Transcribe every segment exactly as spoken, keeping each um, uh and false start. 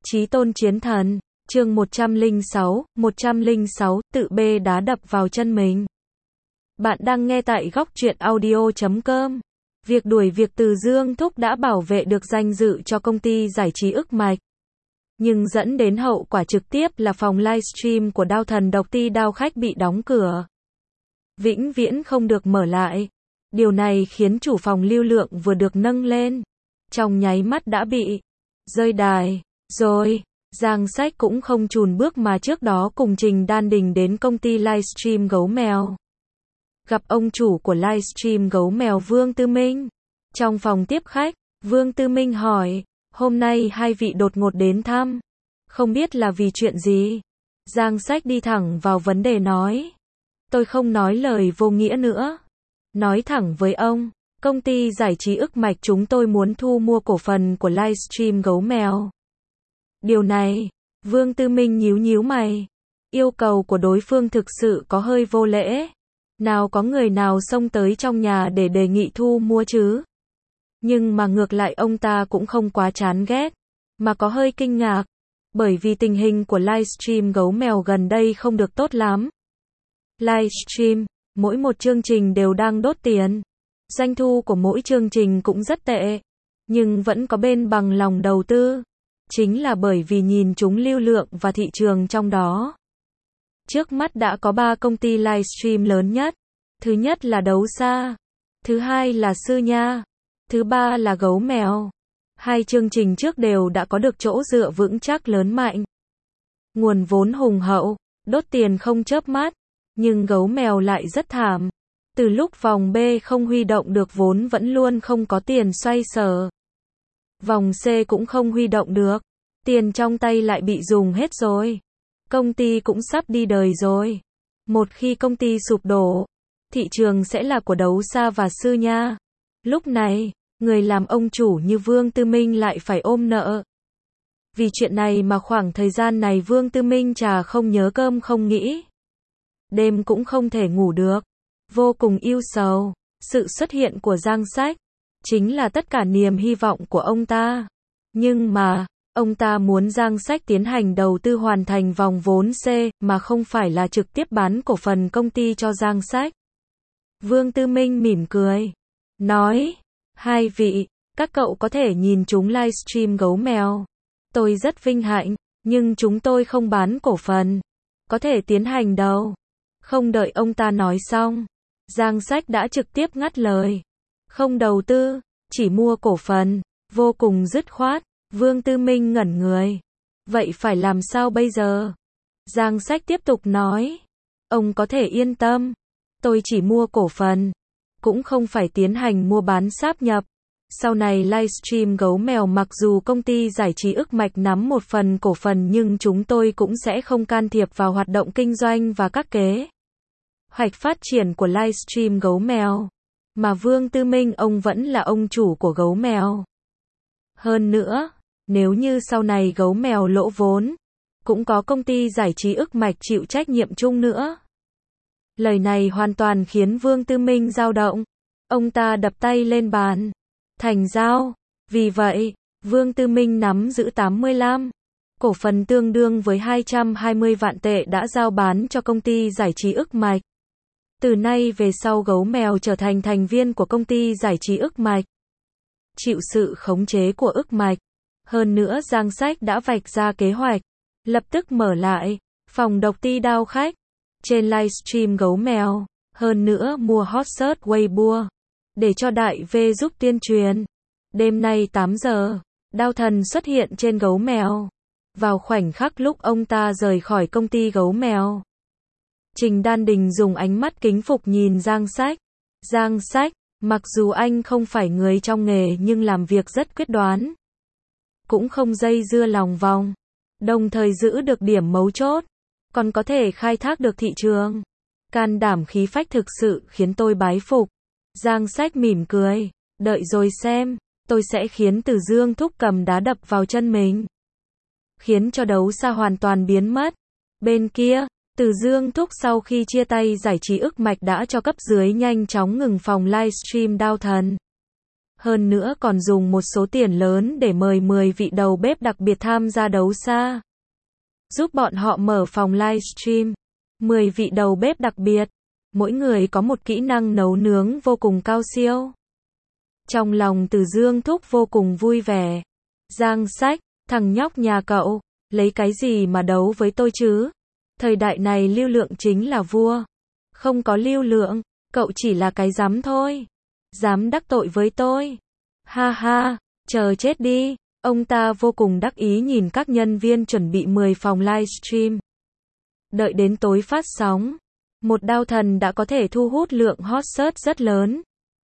Chí tôn chiến thần, chương một trăm lẻ sáu, một trăm lẻ sáu, tự bê đá đập vào chân mình. Bạn đang nghe tại góc truyện audio chấm com. Việc đuổi việc từ Dương Thúc đã bảo vệ được danh dự cho công ty giải trí ức mạch. Nhưng dẫn đến hậu quả trực tiếp là phòng livestream của Đao Thần Độc Ti Đao Khách bị đóng cửa. Vĩnh viễn không được mở lại. Điều này khiến chủ phòng lưu lượng vừa được nâng lên. Trong nháy mắt đã bị rơi đài. Rồi, Giang Sách cũng không chùn bước mà trước đó cùng Trình Đan Đình đến công ty livestream Gấu Mèo. Gặp ông chủ của livestream Gấu Mèo Vương Tư Minh. Trong phòng tiếp khách, Vương Tư Minh hỏi, hôm nay hai vị đột ngột đến thăm. Không biết là vì chuyện gì? Giang Sách đi thẳng vào vấn đề nói. Tôi không nói lời vô nghĩa nữa. Nói thẳng với ông, công ty giải trí ức mạch chúng tôi muốn thu mua cổ phần của livestream Gấu Mèo. Điều này, Vương Tư Minh nhíu nhíu mày. Yêu cầu của đối phương thực sự có hơi vô lễ. Nào có người nào xông tới trong nhà để đề nghị thu mua chứ? Nhưng mà ngược lại ông ta cũng không quá chán ghét, mà có hơi kinh ngạc. Bởi vì tình hình của livestream Gấu Mèo gần đây không được tốt lắm. Livestream, mỗi một chương trình đều đang đốt tiền. Doanh thu của mỗi chương trình cũng rất tệ. Nhưng vẫn có bên bằng lòng đầu tư. Chính là bởi vì nhìn chúng lưu lượng và thị trường trong đó. Trước mắt đã có ba công ty livestream lớn nhất. Thứ nhất là Đấu Xa. Thứ hai là Sư Nha. Thứ ba là Gấu Mèo. Hai chương trình trước đều đã có được chỗ dựa vững chắc lớn mạnh. Nguồn vốn hùng hậu, đốt tiền không chớp mắt. Nhưng Gấu Mèo lại rất thảm. Từ lúc vòng B không huy động được vốn vẫn luôn không có tiền xoay sở. Vòng C cũng không huy động được. Tiền trong tay lại bị dùng hết rồi. Công ty cũng sắp đi đời rồi. Một khi công ty sụp đổ, thị trường sẽ là của Đấu Xa và Sư Nha. Lúc này, người làm ông chủ như Vương Tư Minh lại phải ôm nợ. Vì chuyện này mà khoảng thời gian này Vương Tư Minh trà không nhớ cơm không nghĩ. Đêm cũng không thể ngủ được. Vô cùng ưu sầu. Sự xuất hiện của Giang Sách chính là tất cả niềm hy vọng của ông ta. Nhưng mà, ông ta muốn Giang Sách tiến hành đầu tư hoàn thành vòng vốn C, mà không phải là trực tiếp bán cổ phần công ty cho Giang Sách. Vương Tư Minh mỉm cười. Nói, hai vị, các cậu có thể nhìn chúng livestream Gấu Mèo. Tôi rất vinh hạnh, nhưng chúng tôi không bán cổ phần. Có thể tiến hành đâu. Không đợi ông ta nói xong, Giang Sách đã trực tiếp ngắt lời. Không đầu tư, chỉ mua cổ phần, vô cùng dứt khoát. Vương Tư Minh ngẩn người. Vậy phải làm sao bây giờ? Giang Sách tiếp tục nói. Ông có thể yên tâm. Tôi chỉ mua cổ phần. Cũng không phải tiến hành mua bán sáp nhập. Sau này livestream Gấu Mèo mặc dù công ty giải trí ức mạch nắm một phần cổ phần nhưng chúng tôi cũng sẽ không can thiệp vào hoạt động kinh doanh và các kế hoạch phát triển của livestream Gấu Mèo. Mà Vương Tư Minh ông vẫn là ông chủ của Gấu Mèo. Hơn nữa, nếu như sau này Gấu Mèo lỗ vốn, cũng có công ty giải trí ức mạch chịu trách nhiệm chung nữa. Lời này hoàn toàn khiến Vương Tư Minh dao động. Ông ta đập tay lên bàn. Thành giao. Vì vậy, Vương Tư Minh nắm giữ tám mươi lăm cổ phần tương đương với hai trăm hai mươi vạn tệ đã giao bán cho công ty giải trí ức mạch. Từ nay về sau Gấu Mèo trở thành thành viên của công ty giải trí ức mạch. Chịu sự khống chế của ức mạch. Hơn nữa Giang Sách đã vạch ra kế hoạch. Lập tức mở lại phòng Độc Ti Đao Khách. Trên livestream Gấu Mèo. Hơn nữa mua hot search Weibo. Để cho Đại V giúp tuyên truyền. Đêm nay tám giờ. Đao Thần xuất hiện trên Gấu Mèo. Vào khoảnh khắc lúc ông ta rời khỏi công ty Gấu Mèo. Trình Đan Đình dùng ánh mắt kính phục nhìn Giang Sách. Giang Sách, mặc dù anh không phải người trong nghề nhưng làm việc rất quyết đoán. Cũng không dây dưa lòng vòng. Đồng thời giữ được điểm mấu chốt. Còn có thể khai thác được thị trường. Can đảm khí phách thực sự khiến tôi bái phục. Giang Sách mỉm cười. Đợi rồi xem. Tôi sẽ khiến Từ Dương Thúc cầm đá đập vào chân mình. Khiến cho Đấu Xa hoàn toàn biến mất. Bên kia, Từ Dương Thúc sau khi chia tay giải trí ức mạch đã cho cấp dưới nhanh chóng ngừng phòng livestream Đao Thần. Hơn nữa còn dùng một số tiền lớn để mời mười vị đầu bếp đặc biệt tham gia đấu xa. Giúp bọn họ mở phòng livestream. mười vị đầu bếp đặc biệt. Mỗi người có một kỹ năng nấu nướng vô cùng cao siêu. Trong lòng Từ Dương Thúc vô cùng vui vẻ. Giang Sách, thằng nhóc nhà cậu, lấy cái gì mà đấu với tôi chứ? Thời đại này lưu lượng chính là vua. Không có lưu lượng, cậu chỉ là cái dám thôi. Dám đắc tội với tôi. Ha ha, chờ chết đi. Ông ta vô cùng đắc ý nhìn các nhân viên chuẩn bị mười phòng livestream. Đợi đến tối phát sóng, một đao thần đã có thể thu hút lượng hot search rất lớn.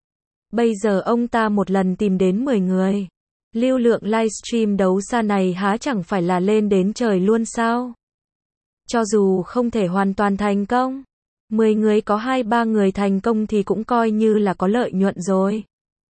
Bây giờ ông ta một lần tìm đến mười người. Lưu lượng livestream đấu xa này há chẳng phải là lên đến trời luôn sao? Cho dù không thể hoàn toàn thành công, mười người có hai ba người thành công thì cũng coi như là có lợi nhuận rồi.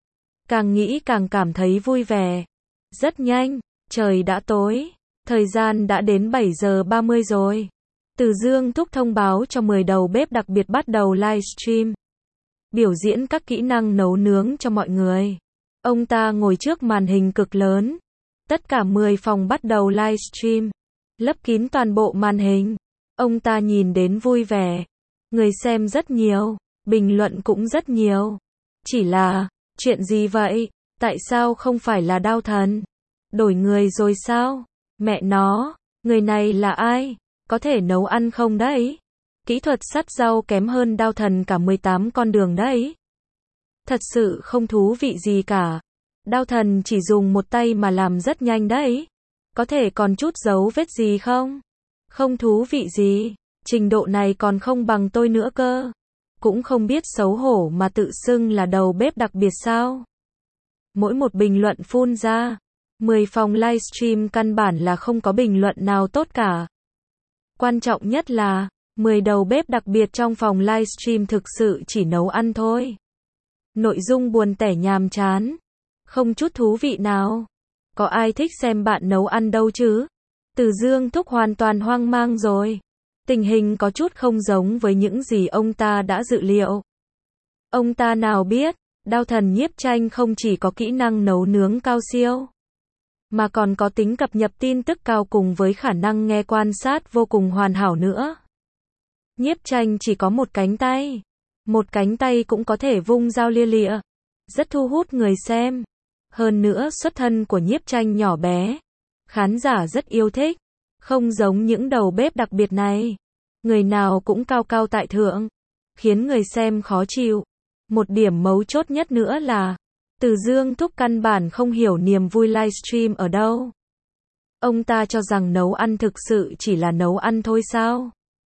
Càng nghĩ càng cảm thấy vui vẻ. Rất nhanh, trời đã tối, thời gian đã đến bảy giờ ba mươi rồi. Từ Dương Thúc thông báo cho mười đầu bếp đặc biệt bắt đầu livestream. Biểu diễn các kỹ năng nấu nướng cho mọi người. Ông ta ngồi trước màn hình cực lớn. Tất cả mười phòng bắt đầu livestream. Lấp kín toàn bộ màn hình. Ông ta nhìn đến vui vẻ. Người xem rất nhiều. Bình luận cũng rất nhiều. Chỉ là, chuyện gì vậy? Tại sao không phải là đao thần? Đổi người rồi sao? Mẹ nó, người này là ai? Có thể nấu ăn không đấy? Kỹ thuật sắt rau kém hơn đao thần cả mười tám con đường đấy. Thật sự không thú vị gì cả. Đao thần chỉ dùng một tay mà làm rất nhanh đấy. Có thể còn chút dấu vết gì không? Không thú vị gì. Trình độ này còn không bằng tôi nữa cơ. Cũng không biết xấu hổ mà tự xưng là đầu bếp đặc biệt sao? Mỗi một bình luận phun ra, mười phòng livestream căn bản là không có bình luận nào tốt cả. Quan trọng nhất là, mười đầu bếp đặc biệt trong phòng livestream thực sự chỉ nấu ăn thôi. Nội dung buồn tẻ nhàm chán, không chút thú vị nào. Có ai thích xem bạn nấu ăn đâu chứ? Từ Dương Thúc hoàn toàn hoang mang rồi. Tình hình có chút không giống với những gì ông ta đã dự liệu. Ông ta nào biết, đao thần Nhiếp Tranh không chỉ có kỹ năng nấu nướng cao siêu, mà còn có tính cập nhật tin tức cao cùng với khả năng nghe quan sát vô cùng hoàn hảo nữa. Nhiếp Tranh chỉ có một cánh tay. Một cánh tay cũng có thể vung dao lia lịa. Rất thu hút người xem. Hơn nữa xuất thân của Nhiếp Tranh nhỏ bé. Khán giả rất yêu thích. Không giống những đầu bếp đặc biệt này. Người nào cũng cao cao tại thượng. Khiến người xem khó chịu. Một điểm mấu chốt nhất nữa là Từ Dương Thúc căn bản không hiểu niềm vui livestream ở đâu. Ông ta cho rằng nấu ăn thực sự chỉ là nấu ăn thôi sao?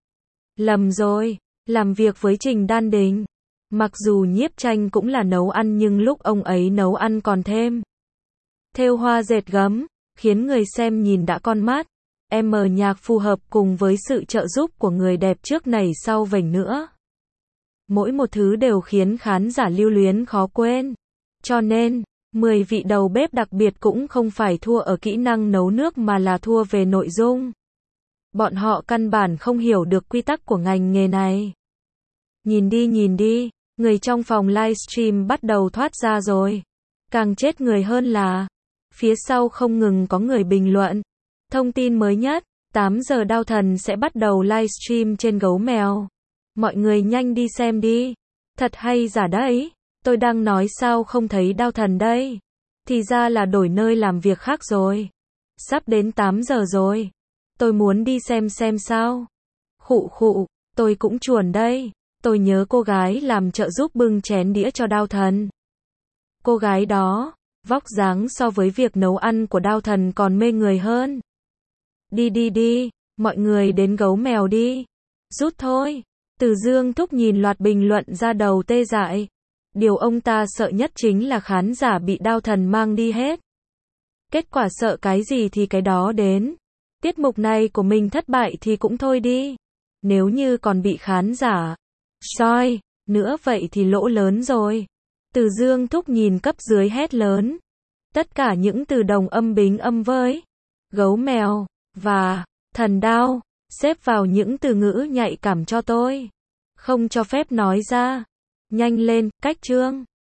Lầm rồi, làm việc với Trình Đan Đình. Mặc dù Nhiếp Tranh cũng là nấu ăn nhưng lúc ông ấy nấu ăn còn thêm thêu hoa dệt gấm, khiến người xem nhìn đã con mắt. Em mở nhạc phù hợp cùng với sự trợ giúp của người đẹp trước này sau vành nữa. Mỗi một thứ đều khiến khán giả lưu luyến khó quên. Cho nên, mười vị đầu bếp đặc biệt cũng không phải thua ở kỹ năng nấu nước mà là thua về nội dung. Bọn họ căn bản không hiểu được quy tắc của ngành nghề này. Nhìn đi nhìn đi, người trong phòng livestream bắt đầu thoát ra rồi. Càng chết người hơn là, phía sau không ngừng có người bình luận. Thông tin mới nhất, tám giờ đao thần sẽ bắt đầu livestream trên Gấu Mèo. Mọi người nhanh đi xem đi. Thật hay giả đấy. Tôi đang nói sao không thấy đao thần đây. Thì ra là đổi nơi làm việc khác rồi. Sắp đến tám giờ rồi. Tôi muốn đi xem xem sao. Khụ khụ, tôi cũng chuồn đây. Tôi nhớ cô gái làm trợ giúp bưng chén đĩa cho đao thần. Cô gái đó, vóc dáng so với việc nấu ăn của đao thần còn mê người hơn. Đi đi đi, mọi người đến Gấu Mèo đi. Rút thôi. Từ Dương Thúc nhìn loạt bình luận ra đầu tê dại. Điều ông ta sợ nhất chính là khán giả bị đao thần mang đi hết. Kết quả sợ cái gì thì cái đó đến. Tiết mục này của mình thất bại thì cũng thôi đi. Nếu như còn bị khán giả soi nữa vậy thì lỗ lớn rồi. Từ Dương Thúc nhìn cấp dưới hét lớn. Tất cả những từ đồng âm bính âm với Gấu Mèo và thần đao xếp vào những từ ngữ nhạy cảm cho tôi. Không cho phép nói ra. Nhanh lên, cách chương.